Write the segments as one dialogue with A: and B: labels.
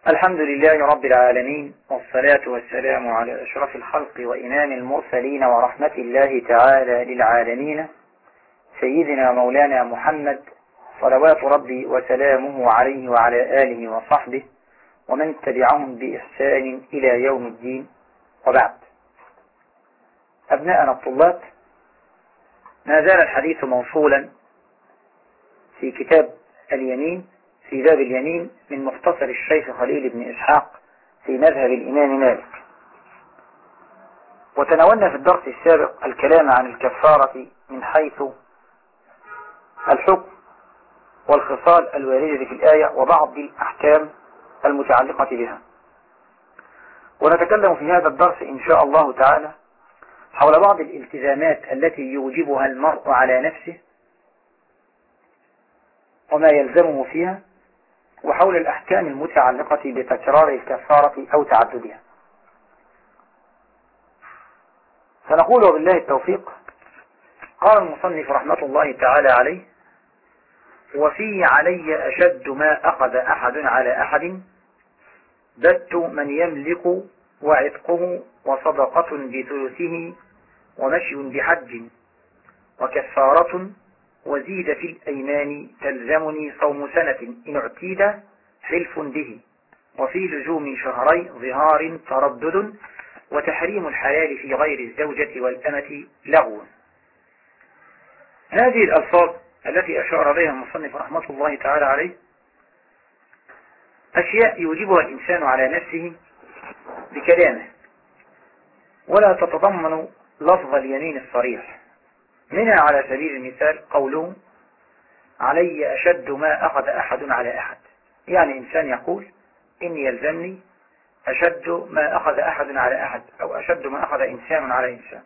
A: الحمد لله رب العالمين، والصلاة والسلام على أشرف الخلق وإمام المرسلين ورحمة الله تعالى للعالمين، سيدنا مولانا محمد صلوات ربي وسلامه عليه وعلى آله وصحبه ومن تبعهم بإحسان إلى يوم الدين. وبعد، أبناءنا الطلاب، ما زال الحديث موصولا في كتاب اليمين، في باب اليمين من مختصر الشيخ خليل بن إسحاق في مذهب الإمام مالك. وتناولنا في الدرس السابق الكلام عن الكفارة من حيث الحكم والخصال الواردة في الآية وبعض الأحكام المتعلقة بها. ونتكلم في هذا الدرس إن شاء الله تعالى حول بعض الالتزامات التي يوجبها المرء على نفسه وما يلزمه فيها، وحول الأحكام المتعلقة بتكرار الكفارة أو تعددها. فنقول وبالله التوفيق. قال المصنف رحمة الله تعالى عليه: وفي علي أشد ما أخذ أحد على أحد، بت من يملك وعتقه وصدقة بثلثه ومشي بحج وكفارة وزيد في الأيمان تلزمني صوم سنة إن اعتيد حلف به، وفي لزوم شهري ظهار تردد، وتحريم الحلال في غير الزوجة والأمة لغو. هذه الألفاظ التي أشار بها المصنف رحمة الله تعالى عليه أشياء يوجبها الإنسان على نفسه بكلامه، ولا تتضمن لفظ اليمين الصريح. منها على سبيل المثال قوله: علي أشد ما أخذ أحد على أحد، يعني إنسان يقول: إني يلزمني أشد ما أخذ أحد على أحد، أو أشد ما أخذ إنسان على إنسان.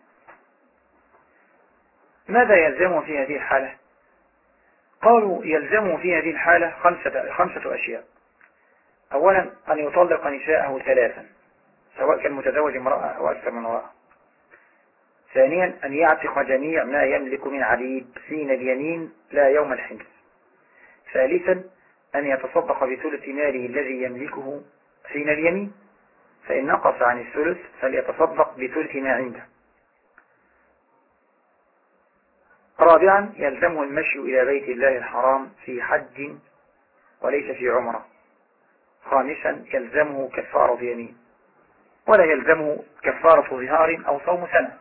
A: ماذا يلزمه في هذه الحالة؟ قالوا: يلزمه في هذه الحالة خمسة أشياء. أولا، أن يطلق نساءه ثلاثا، سواء كان متزوج امرأة أو أكثر من امرأة. ثانيا، أن يعتق جميع ما يملك من عبيد حين اليمين لا يوم الحنث. ثالثا، أن يتصدق بثلث ماله الذي يملكه حين اليمين، فإن نقص عن الثلث فليتصدق بثلث ما عنده. رابعا، يلزمه المشي إلى بيت الله الحرام في حج وليس في عمرة. خامسا، يلزمه كفارة يمين، ولا يلزمه كفارة ظهار أو صوم سنة.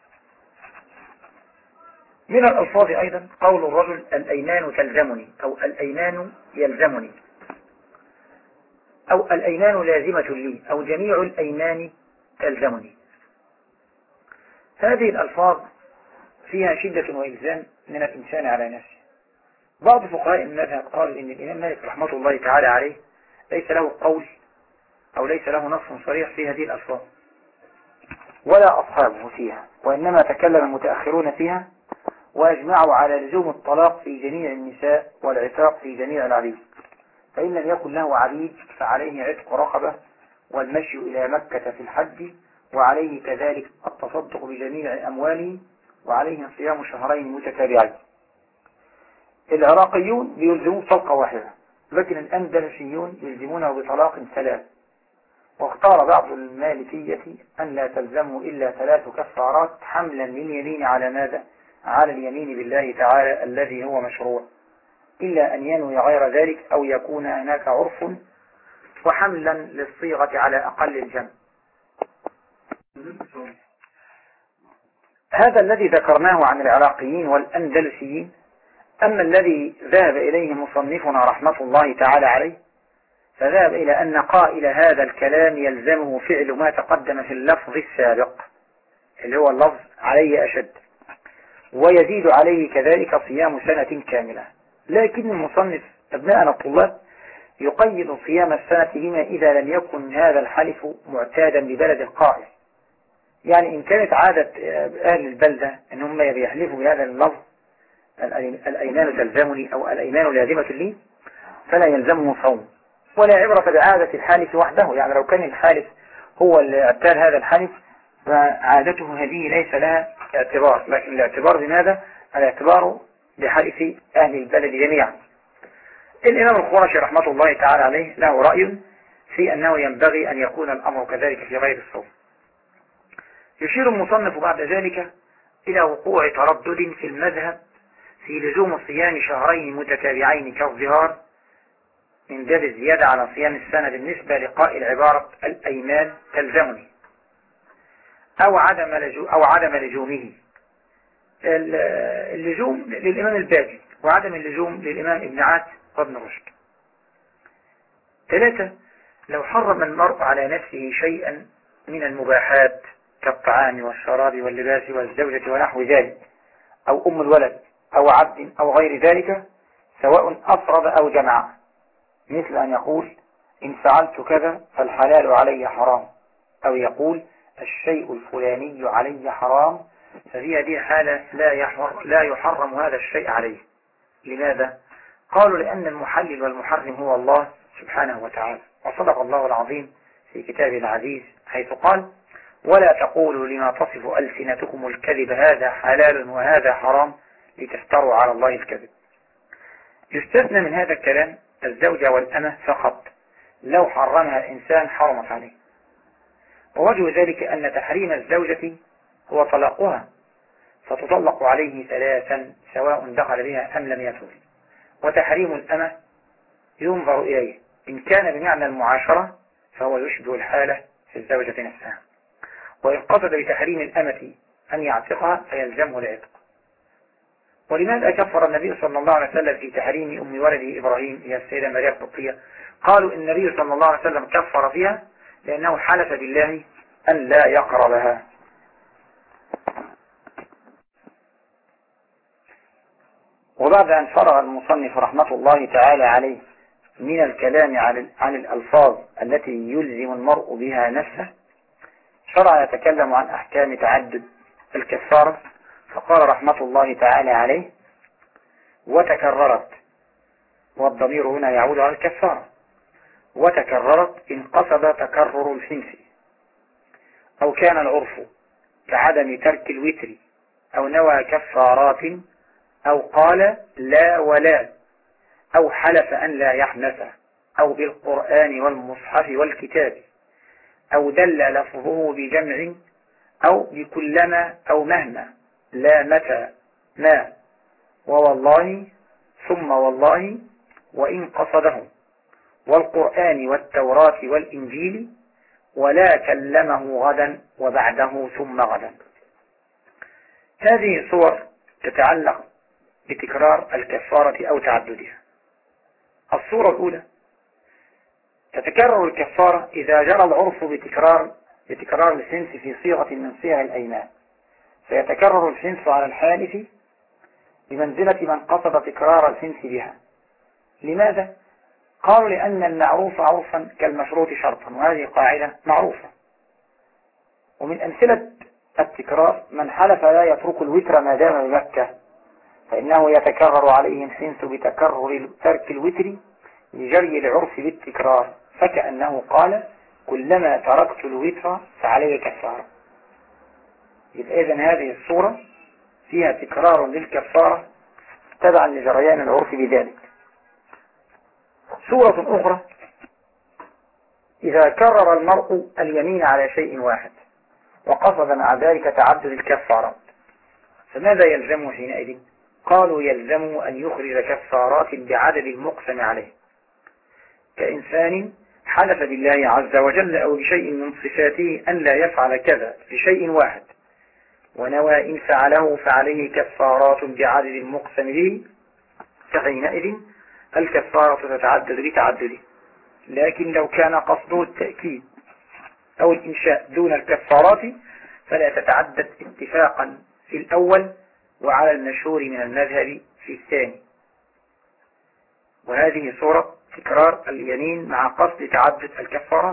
A: من الألفاظ أيضا قول الرجل: الأيمان تلزمني، أو الأيمان يلزمني، أو الأيمان لازمة لي، أو جميع الأيمان تلزمني. هذه الألفاظ فيها شدة وإلزام من الإنسان على نفسه. بعض فقهاء المذهب قالوا إن الإمام مالك رحمة الله تعالى عليه ليس له قول أو ليس له نص صريح في هذه الألفاظ، ولا أصحابه فيها، وإنما تكلم المتأخرون فيها وأجمعوا على لزوم الطلاق في جميع النساء والعتاق في جميع العبيد، فإن لم يكن له عبيد فعليه عتق رقبة والمشي إلى مكة في الحج، وعليه كذلك التصدق بجميع أمواله، وعليه صيام شهرين متتابعين. العراقيون بيلزمون طلقة واحدة، لكن الأندلسيون يلزمونه بطلاق ثلاث. واختار بعض المالكية أن لا تلزمه إلا 3 كفارات، حملا لليمين على ماذا؟ على اليمين بالله تعالى الذي هو مشروع، إلا أن ينوي غير ذلك أو يكون هناك عرف، وحملا للصيغة على أقل الجمع. هذا الذي ذكرناه عن العراقيين والأندلسيين. أما الذي ذهب إليه مصنفنا رحمة الله تعالى عليه فذهب إلى أن قائل هذا الكلام يلزمه فعل ما تقدم في اللفظ السابق، اللي هو اللفظ علي أشد، ويزيد عليه كذلك صيام سنة كاملة. لكن المصنف أبناءنا الطلاب يقيد صيام السنة بما إذا لم يكن هذا الحلف معتادا ببلد القائل. يعني إن كانت عادة أهل البلدة أن هم يحلفوا بهذا اللفظ الأيمان تلزمني أو الأيمان لازمة لي، فلا يلزمه صوم، ولا عبرة بعادة الحالف وحده. يعني لو كان الحالف هو اللي اعتاد هذا الحلف فعادته هذه ليس لها اعتبار، لكن الاعتبار بماذا؟ الاعتبار بحلف أهل البلد جميعا. الإمام الخرشي رحمة الله تعالى عليه له رأي في أنه ينبغي أن يكون الأمر كذلك في غير الصوم. يشير المصنف بعد ذلك إلى وقوع تردد في المذهب في لزوم صيام شهرين متتابعين كالظهار من باب الزيادة على صيام السنة بالنسبة لقائل عبارة الأيمان تلزمني، أو عدم لزومه. اللزوم للإمام الباجي وعدم اللزوم للإمام ابن عاد وابن رشد. 3. لو حرم المرء على نفسه شيئا من المباحات كالطعام والشراب واللباس والزوجة ونحو ذلك، أو أم الولد أو عبد أو غير ذلك، سواء أفرد أو جمع، مثل أن يقول إن فعلت كذا فالحلال علي حرام، أو يقول الشيء الفلاني علي حرام، ففي هذه حالة لا يحرم هذا الشيء عليه. لماذا؟ قالوا لأن المحلل والمحرم هو الله سبحانه وتعالى، وصدق الله العظيم في كتابه العزيز حيث قال ولا تقولوا لما تصف ألسنتكم الكذب هذا حلال وهذا حرام لتفتروا على الله الكذب. يستثنى من هذا الكلام الزوجة والأمة فقط، لو حرمها الإنسان حرمت عليه. ووجه ذلك أن تحريم الزوجة هو طلاقها، فتطلق عليه 3 سواء دخل بها أم لم يدخل. وتحريم الأمة ينظر إليه، إن كان بمعنى المعاشرة فهو يشبه الحالة في الزوجة نفسها، وإن قصد بتحريم الأمة أن يعتقها فيلزمه العتق. ولماذا كفر النبي صلى الله عليه وسلم في تحريم أم ولده إبراهيم هي السيدة مريم القبطية؟ قالوا إن النبي صلى الله عليه وسلم كفر فيها لأنه حلف بالله أن لا يقربها. وبعد أن فرغ المصنف رحمة الله تعالى عليه من الكلام عن الألفاظ التي يلزم المرء بها نفسه، شرع يتكلم عن أحكام تعدد الكفارة، فقال رحمة الله تعالى عليه وتكررت، والضمير هنا يعود على الكفارة، وتكررت إن قصد تكرر الحنس، أو كان العرف كعدم ترك الوتر، أو نوى كفارات، أو قال لا ولا، أو حلف أن لا يحنث، أو بالقرآن والمصحف والكتاب، أو دل لفظه بجمع، أو بكلما أو مهما، لا متى ما، ووالله ثم والله وإن قصده، والقرآن والتوراة والإنجيل، ولا كلمه غدا وبعده ثم غدا. هذه صور تتعلق بتكرار الكفارة أو تعددها. الصورة الأولى: تتكرر الكفارة إذا جرى العرف بتكرار الحنث في صيغة من صيغ الأيمان، فيتكرر الحنث على الحالف بمنزلة من قصد تكرار الحنث بها. لماذا؟ قالوا لأن المعروف عرفا كالمشروط شرطا، وهذه قاعدة معروفة. ومن أمثلة التكرار من حلف لا يترك الوتر ما دام بمكة، فإنه يتكرر عليه الحنث بتكرر ترك الوتر لجري العرف بالتكرار، فكأنه قال كلما تركت الوتر فعلي كفارة. يبقى إذن هذه الصورة فيها تكرار للكفارة تبعا لجريان العرف بذلك. صورة أخرى: إذا كرر المرء اليمين على شيء واحد وقصد مع ذلك تعدد الكفارات، فماذا يلزمه حينئذ؟ قالوا يلزمه أن يخرج كفارات بعدد المقسم عليه، كإنسان حلف بالله عز وجل أو بشيء من صفاته أن لا يفعل كذا بشيء واحد، ونوى إن فعله فعليه كفارات بعدد المقسم به، فحينئذ الكفارة تتعدد بتعدده. لكن لو كان قصده التأكيد أو الإنشاء دون الكفارات فلا تتعدد اتفاقا في الأول وعلى المشهور من المذهب في الثاني. وهذه صورة تكرار اليمين مع قصد تعدد الكفارات.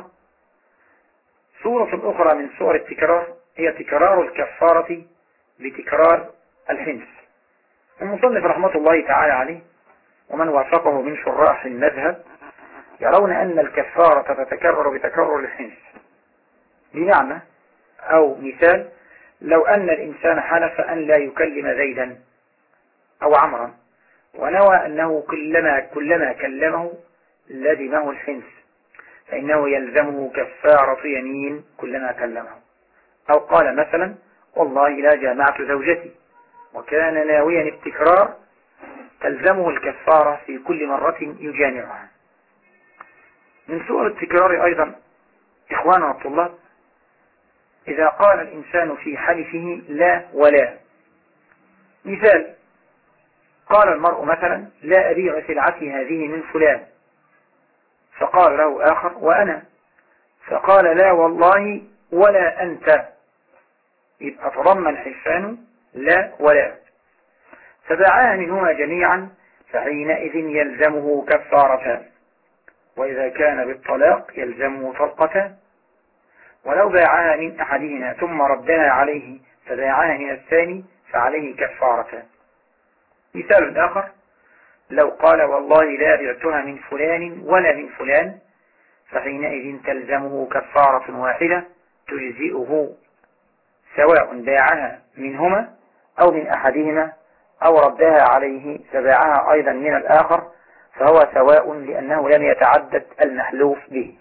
A: صورة أخرى من صور التكرار هي تكرار الكفارة بتكرار الحنث. المصنف رحمة الله تعالى عليه ومن وافقه من شراح المذهب يرون أن الكفارة تتكرر بتكرر الحنث، بمعنى أو مثال: لو أن الإنسان حلف أن لا يكلم زيدا أو عمرا، ونوى أنه كلما كلمه لزمه الحنث، فإنه يلزمه كفارة يمين كلما كلمه. أو قال مثلا والله لا جامعت زوجتي وكان ناويا التكرار، تلزمه الكفارة في كل مرة يجامعها. من صور التكرار أيضا إخواننا الطلاب إذا قال الإنسان في حلفه لا ولا. مثال: قال المرء مثلا لا أبيع سلعتي هذه من فلان، فقال له آخر وأنا، فقال لا والله ولا أنت، يبقى تضمن حلفان لا ولا، فباعها منهما جميعا فحينئذ يلزمه كفارتان، وإذا كان بالطلاق يلزمه طلقتان، ولو باعها من أحدهما ثم ردها عليه فباعها من الثاني فعليه كفارتان. مثال آخر: لو قال والله لا بعتها من فلان ولا من فلان، فحينئذ تلزمه كفارة واحدة تجزئه، سواء باعها منهما أو من أحدهما أو ردها عليه فباعها أيضا من الآخر، فهو سواء لأنه لم يتعدد المحلوف به.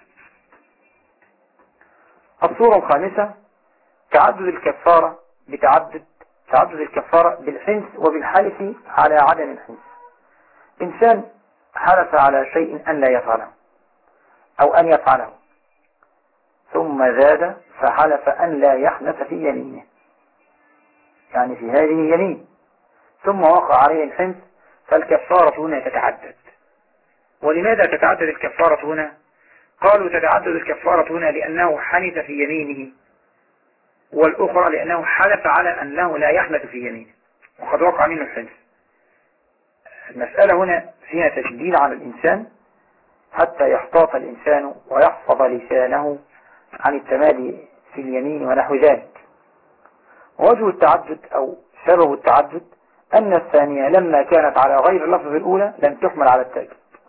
A: الصورة الخامسة تعدد الكفارة بالحنث وبالحلف على عدم الحنث. إنسان حلف على شيء أن لا يفعله أو أن يفعله، ثم زاد فحلف أن لا يحنث في يمينه، يعني في هذه يمين، ثم وقع عليه الحنث، فالكفارة هنا تتعدد. ولماذا تتعدد الكفارة هنا؟ قالوا تتعدد الكفارة هنا لأنه حنث في يمينه، والأخرى لأنه حلف على أنه لا يحنث في يمينه وقد وقع منه الحنث. المسألة هنا فيها تشديد على الإنسان حتى يحتاط الإنسان ويحفظ لسانه عن التمادي في اليمين ونحو ذلك. وجه التعدد أو سبب التعدد أن الثانية لما كانت على غير اللفظ الأولى لم تحمل على التأكيد.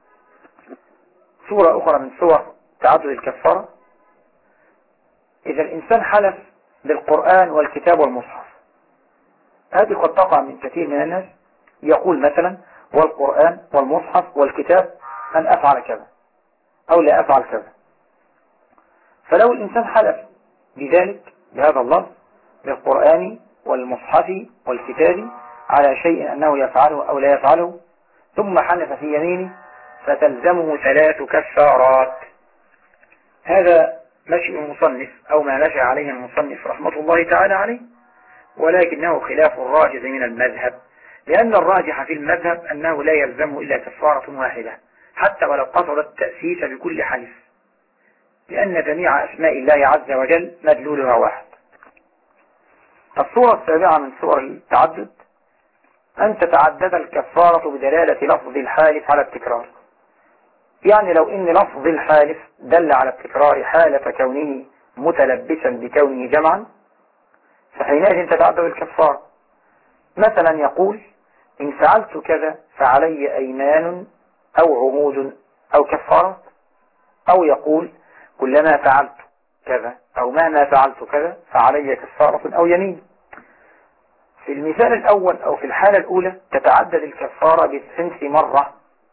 A: صورة أخرى من صور تعدد الكفارة: إذا الإنسان حلف بالقرآن والكتاب والمصحف، هذه قد تقع من كثير من الناس، يقول مثلا والقرآن والمصحف والكتاب أن أفعل كذا أو لا أفعل كذا، فلو الإنسان حلف بذلك بهذا اللفظ بالقرآن والمصحف والكتاب على شيء أنه يفعله أو لا يفعله ثم حلف في يمينه فتلزمه 3 كفارات. هذا مشي المصنف أو ما مشى عليه المصنف رحمة الله تعالى عليه، ولكنه خلاف الراجح من المذهب، لأن الراجح في المذهب أنه لا يلزمه إلا كفارة واحدة حتى ولو قصد التأسيس بكل حلف، لأن جميع أسماء الله عز وجل مدلولها واحد. الصورة السابعة من صور التعدد أن تتعدد الكفارة بدلالة لفظ الحالف على التكرار. يعني لو إن لفظ الحالف دل على التكرار حالة كونه متلبسا بكونه جمعا، فحينئذ تتعدد الكفارة. مثلا يقول إن فعلت كذا فعلي أيمان أو عهود أو كفارات، أو يقول كلما فعلت كذا أو مهما فعلت كذا فعلي كفارة أو يمين. في المثال الأول أو في الحالة الأولى تتعدد الكفارة بالحنث مرة،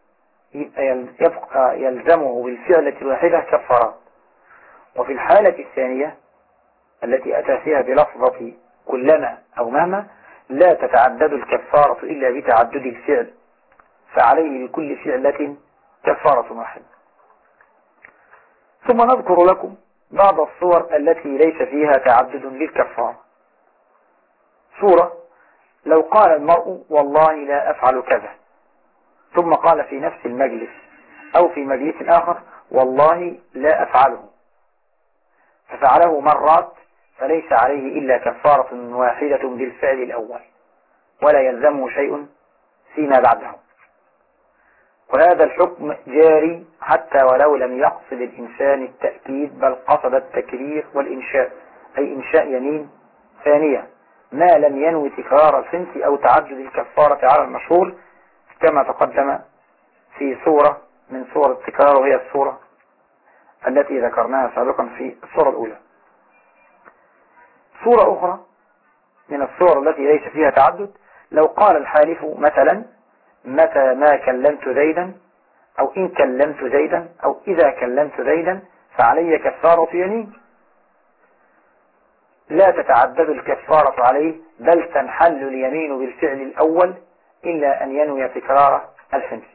A: يبقى يلزمه بالفعلة الواحدة كفارات. وفي الحالة الثانية التي أتى فيها بلفظة كلما أو مهما لا تتعدد الكفارة إلا بتعدد الفعل، فعليه لكل فعلة كفارة واحدة. ثم نذكر لكم بعض الصور التي ليس فيها تعدد للكفارة. صورة: لو قال المرء والله لا أفعل كذا، ثم قال في نفس المجلس أو في مجلس آخر والله لا أفعله، ففعله مرات، فليس عليه إلا كفارة واحدة بالفعل الأول ولا يلزمه شيء فيما بعده. وهذا الحكم جاري حتى ولو لم يقصد الإنسان التأكيد بل قصد التكرير والإنشاء، أي إنشاء يمين ثانية، ما لم ينوي تكرار الحنث أو تعدد الكفارة على المشهور كما تقدم في صورة من صور التكرار، وهي الصورة التي ذكرناها سابقا في الصورة الأولى. صورة أخرى من الصور التي ليس فيها تعدد: لو قال الحالف مثلا متى ما كلمت زيدا أو إن كلمت زيدا أو إذا كلمت زيدا فعلي كفارة يمين، لا تتعدد الكفارة عليه، بل تنحل اليمين بالفعل الأول إلا أن ينوي تكرار الحنث.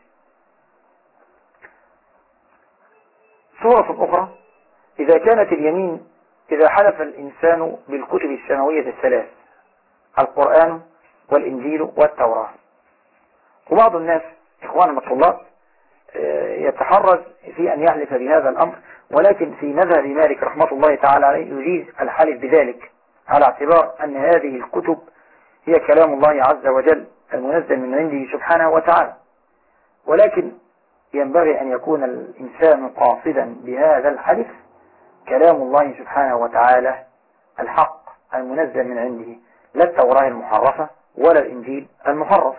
A: صورة أخرى: إذا كانت اليمين إذا حلف الإنسان بالكتب السماوية الثلاث، القرآن والإنجيل والتوراة. وبعض الناس إخواننا الطلاب يتحرز في أن يحلف بهذا الأمر، ولكن في مذهب مالك رحمة الله تعالى عليه يجيز الحلف بذلك، على اعتبار أن هذه الكتب هي كلام الله عز وجل المنزل من عنده سبحانه وتعالى. ولكن ينبغي أن يكون الإنسان قاصدا بهذا الحلف كلام الله سبحانه وتعالى الحق المنزل من عنده، لا التوراة المحرفة ولا الإنجيل المحرف.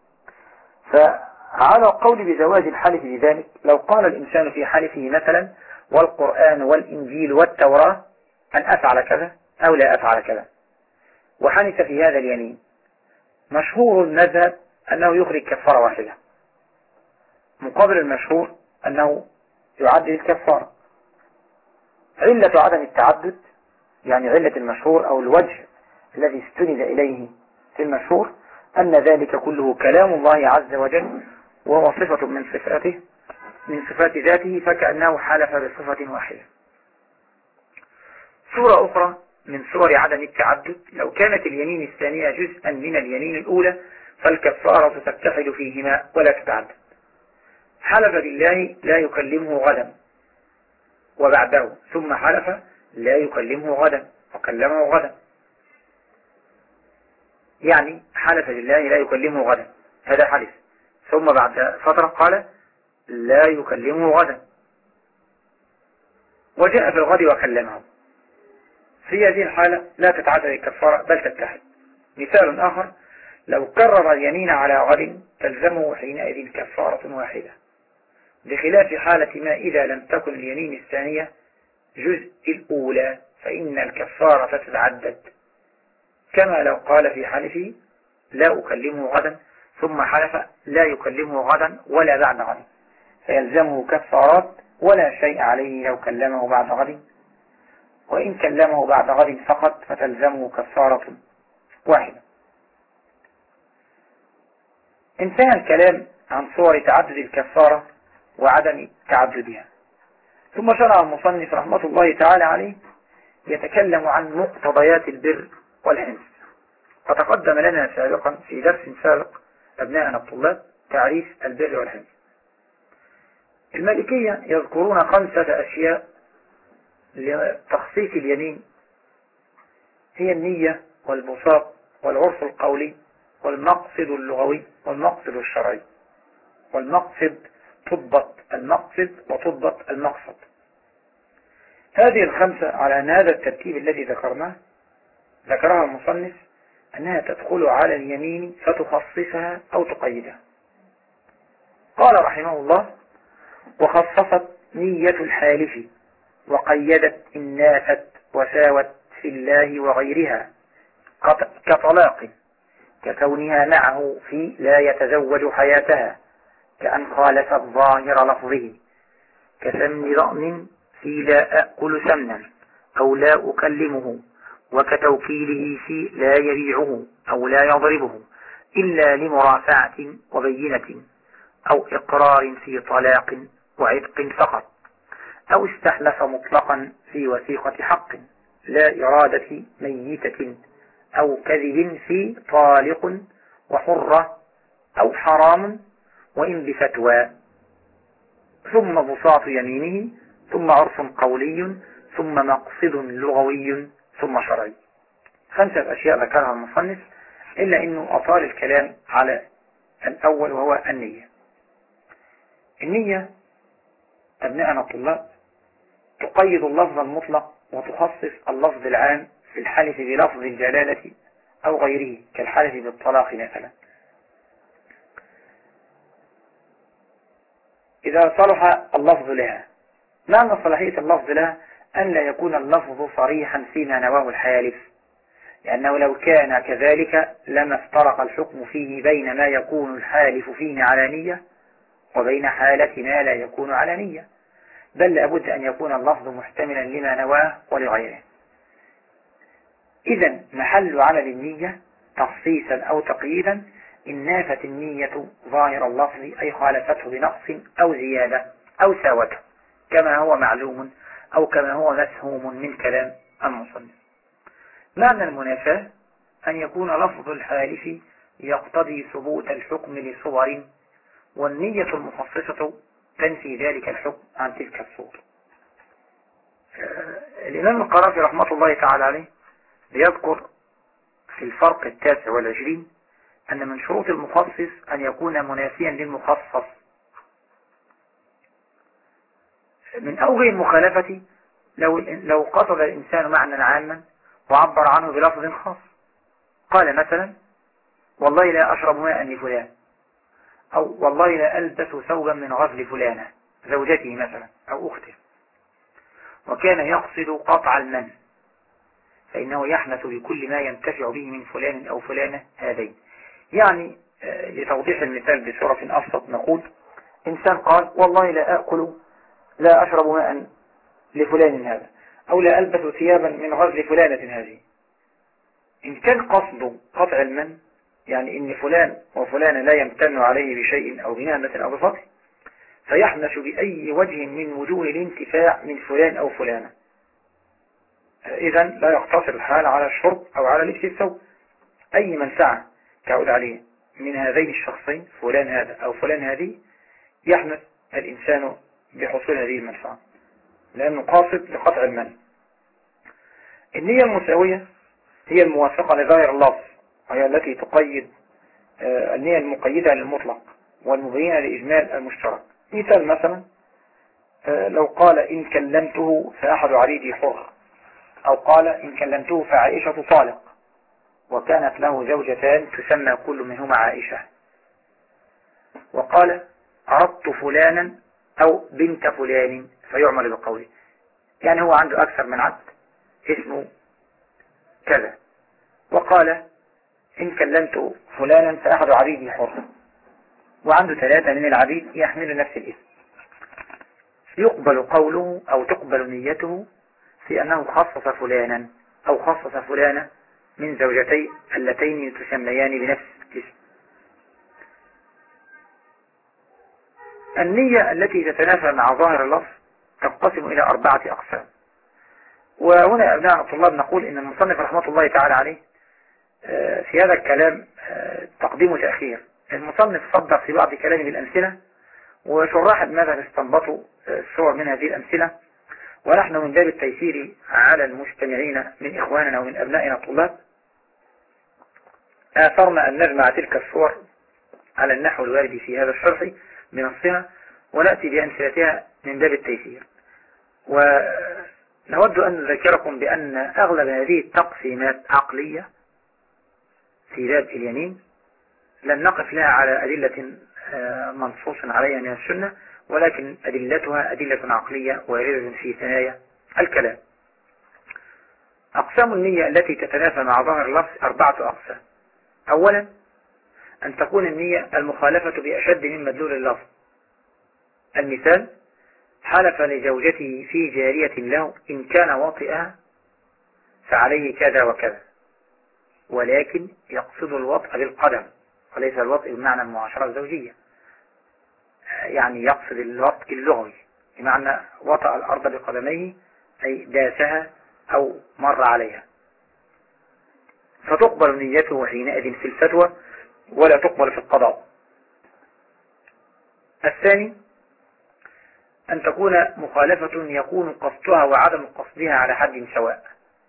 A: فعلى القول بزواج الحلف بذلك، لو قال الإنسان في حلفه مثلا والقرآن والإنجيل والتوراة أن أفعل كذا أو لا أفعل كذا، وحنث في هذا اليمين، مشهور المذهب أنه يخرج كفارة واحدة، مقابل المشهور أنه يعدل الكفارة. علة عدم التعدد، يعني علة المشهور أو الوجه الذي استند إليه في المشهور، أن ذلك كله كلام الله عز وجل وهو صفة من صفاته من صفات ذاته، فكأنه حلف بصفة واحدة. صورة أخرى من صور عدم التعدد: لو كانت اليمين الثانية جزءا من اليمين الأولى فالكفارة تتحد فيهما ولا تتعدد. حلف بالله لا يكلمه غدا وبعده، ثم حلف لا يكلمه غدا وكلمه غدا، يعني حلف بالله لا يكلمه غدا، هذا حلف، ثم بعد فترة قال لا يكلمه غدا وجاء في الغد وكلمه، في هذه الحالة لا تتعدد الكفارة بل تتحد. مثال آخر: لو كرر اليمين على غد تلزمه حينئذ كفارة واحدة، بخلاف حالة ما إذا لم تكن اليمين الثانية جزء الأولى فإن الكفارة تتعدد، كما لو قال في حلفه لا أكلمه غدا ثم حلف لا يكلمه غدا ولا بعد غد، فيلزمه كفارات ولا شيء عليه لو كلمه بعد غد، وإن كلمه بعد غد فقط فتلزمه كفارة واحدة. انتهى الكلام عن صور تعدد الكفارة وعدم تعددها، ثم شرع المصنف رحمة الله تعالى عليه يتكلم عن مقتضيات البر والحنث. فتقدم لنا سابقا في درس سابق أبناءنا الطلاب تعريف البر والحنث. المالكية يذكرون 5 أشياء لتخصيص اليمين، هي النية والبساط والعرف القولي والمقصد اللغوي والمقصد الشرعي. والمقصد تضبط المقصد وتضبط المقصد. هذه ال5 على أن هذا الترتيب الذي ذكرها المصنف أنها تدخل على اليمين فتخصصها أو تقيدها. قال رحمه الله: وخصصت نية الحالف وقيدت إن نافت وساوت في الله وغيرها كطلاق، ككونها معه في لا يتزوج حياتها، كأن خالفت ظاهر لفظه، كسمن ضأن في لا أأكل سمنا أو لا أكلمه، وكتوكيله في لا يبيعه أو لا يضربه إلا لمرافعة وبينة، أو إقرار في طلاق وعتق فقط، أو استحلف مطلقا في وثيقة حق لا إرادة ميتة، أو كذب في طالق وحرة أو حرام وإن بفتوى، ثم بساط يمينه، ثم عرف قولي، ثم مقصد لغوي، ثم شرعي. 5 أشياء ذكرها المصنف، إلا أنه أطال الكلام على الأول وهو النية. النية أبناءنا الطلاب تقيد اللفظ المطلق وتخصص اللفظ العام في الحلف بلفظ الجلالة أو غيره كالحلف بالطلاق مثلا. إذا صلح اللفظ لها، معنى صلاحية اللفظ لها أن لا يكون اللفظ صريحا فيما نواه الحالف، لأنه لو كان كذلك لما افترق الحكم فيه بين ما يكون الحالف فيه علانية وبين حالة ما لا يكون على نية، بل لابد أن يكون اللفظ محتملا لما نواه ولغيره. إذن محل عمل النية تخصيصا أو تقييدا إن نافت النية ظاهر اللفظ أي خالفته بنقص أو زيادة أو ساوته، كما هو معلوم أو كما هو مفهوم من كلام المصنف. معنى المنافاة أن يكون لفظ الحالف يقتضي ثبوت الحكم لصور، والنية المخصصة تنفي ذلك الحكم عن تلك الصور. الإمام القرافي رحمة الله تعالى عليه بيذكر في الفرق 29 أن من شروط المخصص أن يكون منافيا للمخصص. من أوجه المخالفة لو قصد الإنسان معنى عاما وعبر عنه بلفظ خاص، قال مثلا والله لا أشرب ماء لفلان، أو والله لا ألبس ثوبا من غزل فلانة زوجته مثلا أو أخته، وكان يقصد قطع المن، فإنه يحنث بكل ما ينتفع به من فلان أو فلانة هذين. يعني لتوضيح المثال بصورة أبسط نقول إنسان قال والله لا أشرب ماء لفلان هذا، أو لا ألبس ثيابا من غزل فلانة هذه. إن كان قصد قطع المن، يعني إن فلان وفلان لا يمتن عليه بشيء أو بنعمة أو بفضل، فيحنث بأي وجه من وجوه الانتفاع من فلان أو فلانة. إذا لا يقتصر الحال على الشرب أو على لبس الثوب، أي منفعة تعود عليه من هذين الشخصين فلان هذا أو فلان هذه يحنث الإنسان بحصول هذه المنفعة، لأنه قاصد لقطع المن. النية المساوية هي الموافقة لغير اللفظ، وهي التي تقيد النية المقيدة للمطلق والمبينة لإجمال المشترك. مثال مثلا لو قال إن كلمته فأحد عبيدي حر، أو قال إن كلمته فعائشة طالق، وكانت له زوجتان تسمى كل منهما عائشة، وقال عرضت فلانا أو بنت فلان فيعمل بقوله، يعني هو عنده أكثر من عبد اسمه كذا، وقال إن كلمت فلانا فأحد عبيدي حر، وعنده 3 من العبيد يحمل نفس الاسم، يقبل قوله أو تقبل نيته في أنه خصص فلانا أو خصص فلانة من زوجتي اللتين تسميان بنفس الاسم. النية التي تتنافى مع ظاهر اللفظ تنقسم إلى 4 أقسام. وهنا أبناء الطلاب نقول إن المصنف رحمة الله تعالى عليه في هذا الكلام تقديم وتأخير. المصنف صدق في بعض كلامه بالأمثلة، وشراح المذهب استنبطوا الصور من هذه الأمثلة، ونحن من باب التيسير على المستمعين من إخواننا ومن أبنائنا الطلاب آثرنا أن نجمع تلك الصور على النحو الوارد في هذا الشرح بنصها، ونأتي بأمثلتها من باب التيسير. ونود أن نذكركم بأن أغلب هذه التقسيمات عقلية في باب اليمين، لن نقف لها على أدلة منصوص عليها من السنة، ولكن أدلتها أدلة عقلية واردة في ثنايا الكلام. أقسام النية التي تتنافى مع ظاهر اللفظ 4 أقسام. أولا أن تكون النية المخالفة بأشد من مدلول اللفظ. المثال حلف لزوجته في جارية له إن كان واطئها فعليه كذا وكذا، ولكن يقصد الوطء بالقدم وليس الوطء بمعنى المعاشرة الزوجية، يعني يقصد الوطء اللغوي بمعنى وطأ الأرض بقدميه أي داسها أو مر عليها، فتقبل نيته حينئذ في الفتوى ولا تقبل في القضاء. الثاني أن تكون مخالفة يكون قصدها وعدم قصدها على حد سواء.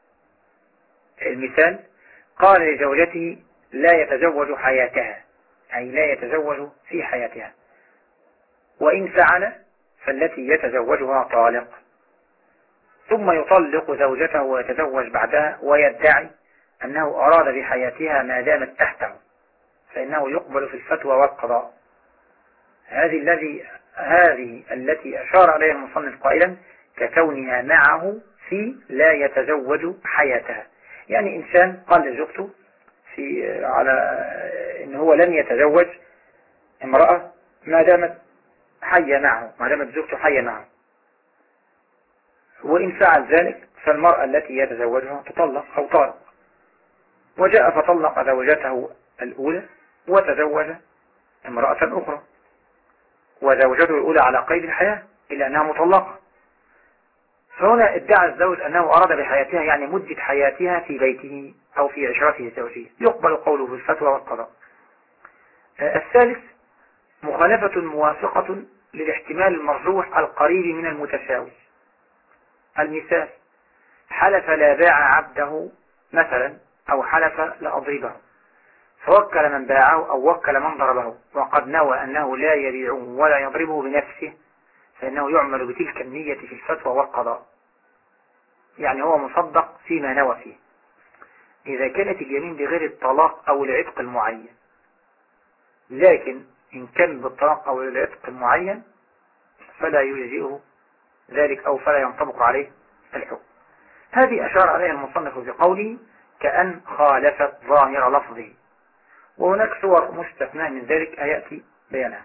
A: المثال قال لزوجته لا يتزوج حياتها، أي لا يتزوج في حياتها، وإن فعل فالتي يتزوجها طالق، ثم يطلق زوجته ويتزوج بعدها ويدعي أنه أراد بحياتها ما دامت تحته، فإنه يقبل في الفتوى والقضاء. هذه التي أشار عليها المصنف قائلا ككونها معه في لا يتزوج حياتها، يعني إنسان قال لزوجته على إن هو لن يتزوج امرأة ما دامت حية معه، ما دامت زوجته حية معه. وإن فعل ذلك فالمرأة التي يتزوجها تطلق أو طالق. وجاء فطلق زوجته الأولى وتزوج امرأة أخرى، وزوجته الأولى على قيد الحياة إلا أنها مطلقة. فهنا ادعى الزوج أنه أراد بحياتها يعني مدة حياتها في بيته أو في عشرته الزوجية، يقبل قوله في الفتوى والقضاء. الثالث مخالفة موافقة للاحتمال المرجوح القريب من المتساوي. المثال: حلف لا باع عبده مثلا، أو حلف لأضربه، فوكل من باعه أو وكل من ضربه، وقد نوى أنه لا يبيعه ولا يضربه بنفسه، فإنه يعمل بتلك النية في الفتوى والقضاء، يعني هو مصدق فيما نوى فيه. إذا كانت اليمين بغير الطلاق أو العتق المعين، لكن إن كان بالطلاق أو العتق المعين فلا يجزئه ذلك أو فلا ينطبق عليه الحكم. هذه أشار عليها المصنف بقوله كأن خالفت ظاهر لفظه، وهناك صور مستثنى من ذلك يأتي بيانها.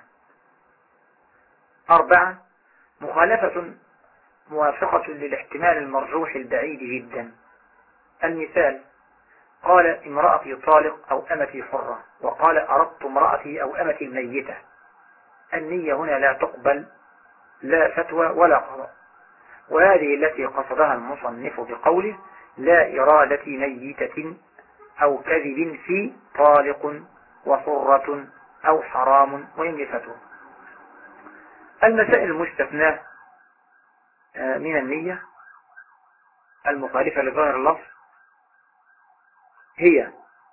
A: 4 مخالفة موافقة للاحتمال المرجوح البعيد جدا. المثال: قال امرأتي طالق أو أمتي حرة، وقال أردت امرأتي أو أمتي الميتة. النية هنا لا تقبل لا فتوى ولا قضاء، وهذه التي قصدها المصنف بقوله لا إرادة ميتة أو كذب في طالق وحرة أو حرام وإن فتوى. المسائل المستثناة من النية المخالفة لظاهر اللفظ هي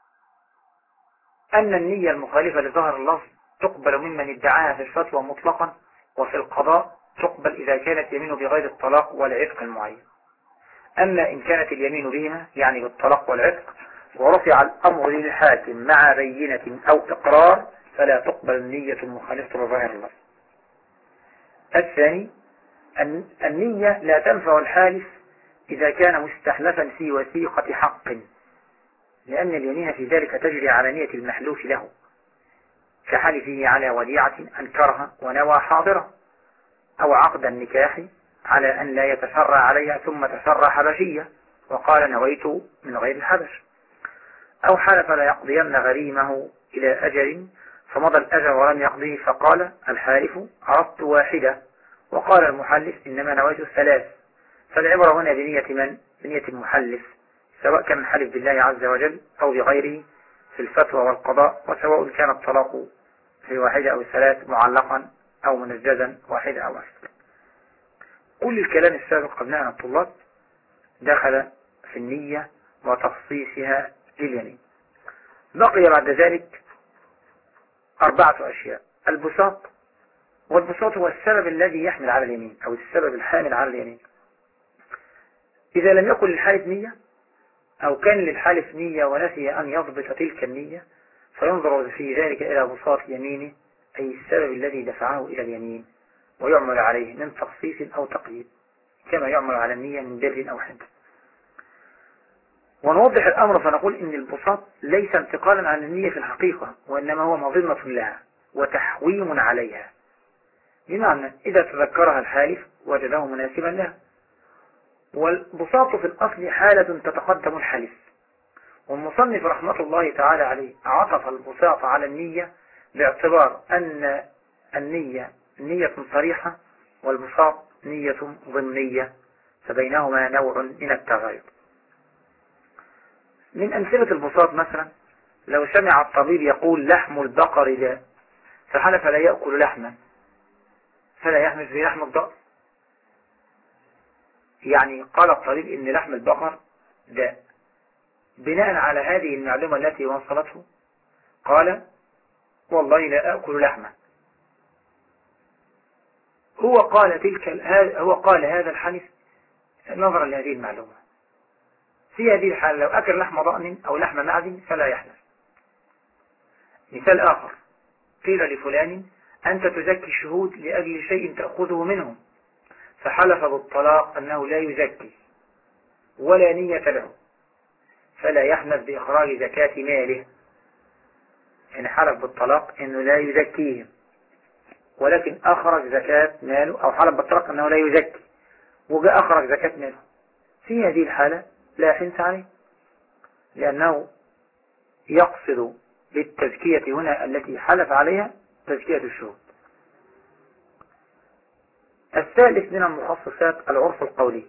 A: أن النية المخالفة لظاهر اللفظ تقبل ممن ادعاها في الفتوى مطلقا، وفي القضاء تقبل إذا كانت يمين بغير الطلاق والعتق المعين. أما إن كانت اليمين بهما يعني بالطلاق والعتق ورفع الأمر للحاكم مع بينة أو إقرار فلا تقبل النية المخالفة لظاهر اللفظ. الثاني النية لا تنفع الحالف إذا كان مستحلفا في وثيقة حق، لأن اليمين في ذلك تجري على نية المحلوف له، كحلفه على وديعة أنكرها ونوى حاضرة، أو عقد النكاح على أن لا يتسرى عليها ثم تسرى حبشية وقال نويت من غير الحبش، أو حلف لا يقضين غريمه إلى أجل فمضى الأجل ولم يقضيه فقال الحالف أردت واحدة وقال المحلف إنما نويت الثلاث. فالعبرة هنا بنية من؟ بنية المحلف، سواء كان الحلف بالله عز وجل أو بغيره في الفتوى والقضاء، وسواء كان الطلاق في واحدة أو ثلاث معلقا أو منجزا واحدة أو أكثر. كل الكلام السابق قبلنا عن الطلاب دخل في النية وتخصيصها لليمين. بقي بعد ذلك 4 أشياء. البساط، والبساط هو السبب الذي يحمل على اليمين أو السبب الحامل على اليمين. إذا لم يكن للحالف نية أو كان للحالف نية ونسي أن يضبط تلك النية فينظر في ذلك إلى بساط يمينه، أي السبب الذي دفعه إلى اليمين، ويعمل عليه من تخصيص أو تقييد كما يعمل على النية من بر أو حنث. ونوضح الأمر فنقول إن البساط ليس انتقالا عن النية في الحقيقة، وإنما هو مظنة لها وتحويم عليها، بمعنى إذا تذكرها الحالف وجده مناسبا لها. والبساط في الأصل حالة تتقدم الحلف، والمصنف رحمة الله تعالى عليه عطف البساط على النية باعتبار أن النية نية صريحة والبساط نية ضمنية، فبينهما نوع من التغاير. من أمثلة البساط مثلا لو سمع الطبيب يقول لحم البقر داء فحلف لا يأكل لحما فلا يحمل في لحم الضأن، يعني قال الطبيب إن لحم البقر داء، بناء على هذه المعلومة التي وصلته قال والله لا أكل لحما. هو قال هذا الحلف نظرا لهذه المعلومة. في هذه الحالة لو أكل لحم ضأن أو لحم معز فلا يحلف. مثال آخر: قيل لفلان أنت تزكي الشهود لأجل شيء تأخذه منهم، فحلف بالطلاق أنه لا يزكي ولا نية له فلا يحلف بإخراج زكاة ماله، يعني حلف بالطلاق أنه لا يزكيهم ولكن أخرج زكاة ماله، أو حلف بالطلاق أنه لا يزكي وجاء أخرج زكاة ماله، في هذه الحالة لا حنث عليه، لأنه يقصد بالتزكية هنا التي حلف عليها تزكية الشهود. الثالث من المخصصات العرف القولي.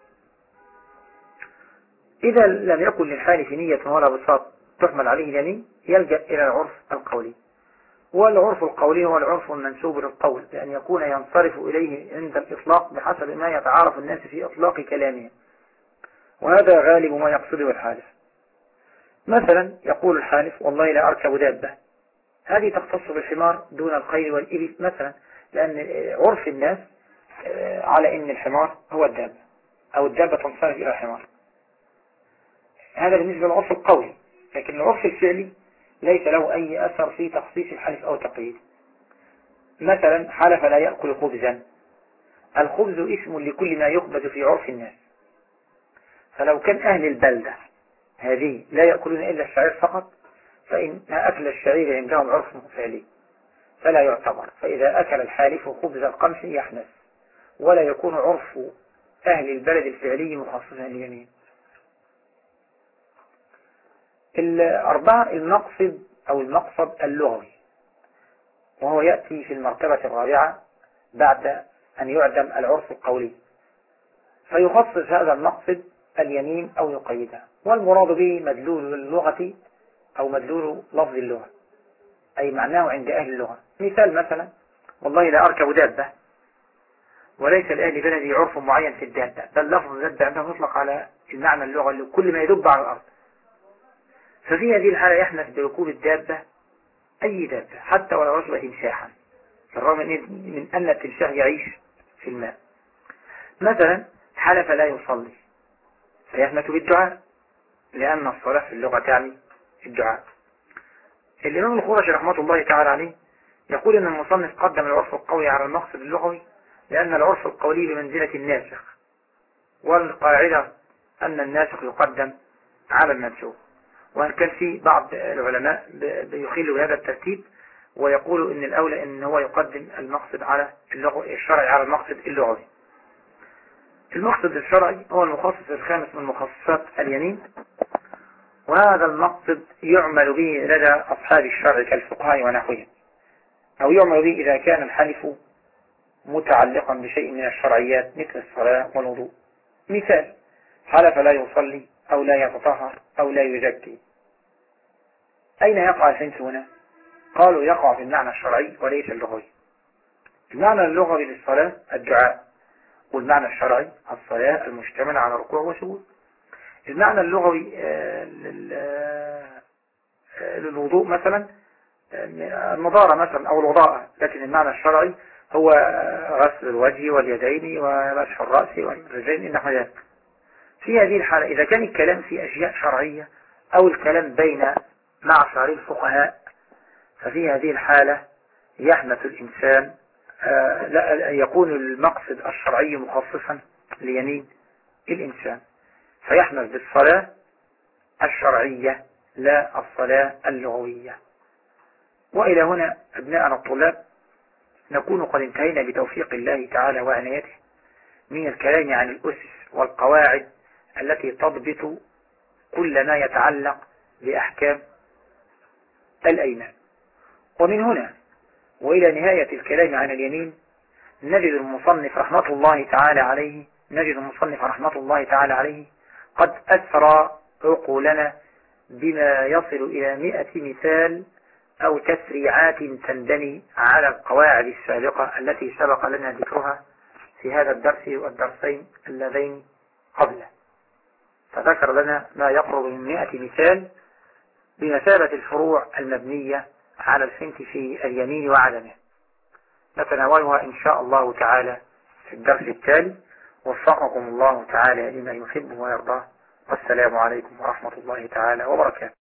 A: إذا لم يكن للحالف نية ولا بساط تحمل عليه اليمين يلجأ إلى العرف القولي، والعرف القولي هو العرف المنسوب للقول، بأن يكون ينصرف إليه عند الإطلاق بحسب ما يتعارف الناس في إطلاق كلامه، وهذا غالب ما يقصده الحالف. مثلا يقول الحالف والله لا أركب دابة، هذه تختص بالحمار دون الخيل والإبل مثلا، لأن عرف الناس على أن الحمار هو الدابة أو الدابة تنصرف إلى الحمار. هذا بالنسبة للعرف القولي، لكن العرف الفعلي ليس له أي أثر في تخصيص الحلف أو تقييده. مثلا حلف لا يأكل خبزا، الخبز اسم لكل ما يخبز في عرف الناس، فلو كان أهل البلدة هذه لا يأكلون إلا الشعير فقط فإن أكل الشعير عندهم عرف فعلي فلا يعتبر، فإذا أكل الحالف خبز القمح يحنث، ولا يكون عرف أهل البلد الفعلي مخصصا لليمين. الأربعة المقصد أو المقصد اللغوي، وهو يأتي في المرتبة الرابعة بعد أن يعدم العرف القولي، فيخصص هذا المقصد اليمين أو يقيده، والمراد به مدلول اللغة أو مدلول لفظ اللغة، أي معناه عند أهل اللغة. مثال مثلا والله لا أركب دابة، وليس لأهل بلدي عرف معين في الدابة، بل لفظ الدابة عندهم يطلق على المعنى اللغة اللي كل ما يدب على الأرض، ففي هذه الحالة يحنث بركوب الدابة أي دابة حتى ولو ركب تمساحا، بالرغم من أن التمساح يعيش في الماء. مثلا حلف لا يصلي فيحنث بالدعاء، لأن الصلاة في اللغة تعني الدعاء. الإمام الخرشي رحمة الله تعالى عليه يقول أن المصنف قدم العرف القولي على المقصد اللغوي لأن العرف القولي بمنزلة الناسخ، والقاعدة أن الناسخ يقدم على المنسوخ، وأن كان في بعض العلماء بيخيلوا بهذا الترتيب ويقولوا أن الأولى أن هو يقدم المقصد على الشرعي على المقصد اللغوي. المقصد الشرعي هو المخصص الخامس من مخصصات اليمين، وهذا المقصد يعمل به لدى أصحاب الشرع كالفقهاء ونحوهم، أو يعمل به إذا كان الحلف متعلقا بشيء من الشرعيات مثل الصلاة والوضوء. مثال حلف لا يصلي أو لا يتطهر أو لا يزكي، أين يقع الحنث هنا؟ قالوا يقع في المعنى الشرعي وليس اللغوي. المعنى اللغوي للصلاة الدعاء، والمعنى الشرعي الصلاة المشتملة على ركوع وسجود. المعنى اللغوي للوضوء مثلا النضارة مثلا أو الوضاءة، لكن المعنى الشرعي هو غسل الوجه واليدين ومسح الرأس والرجلين نحو ذلك. في هذه الحالة إذا كان الكلام في أشياء شرعية أو الكلام بين معشر الفقهاء، ففي هذه الحالة يحنث الإنسان لا يكون المقصد الشرعي مخصصا ليمين الإنسان، فيحنث بالصلاة الشرعية لا الصلاة اللغوية. وإلى هنا أبناءنا الطلاب نكون قد انتهينا بتوفيق الله تعالى وعنايته من الكلام عن الأسس والقواعد التي تضبط كل ما يتعلق بأحكام الأيمان. ومن هنا وإلى نهاية الكلام عن اليمين نجد المصنف رحمة الله تعالى عليه قد أثرى عقولنا بما يصل إلى 100 مثال أو تسريعات تندني على القواعد السابقة التي سبق لنا ذكرها في هذا الدرس والدرسين اللذين قبله، فذكر لنا ما يقرب من 100 مثال بمثابة الفروع المبنية على الحنث في اليمين وعدمه، نتناولها إن شاء الله تعالى في الدرس التالي. وفقكم الله تعالى لما يحب ويرضاه، والسلام عليكم ورحمة الله تعالى وبركاته.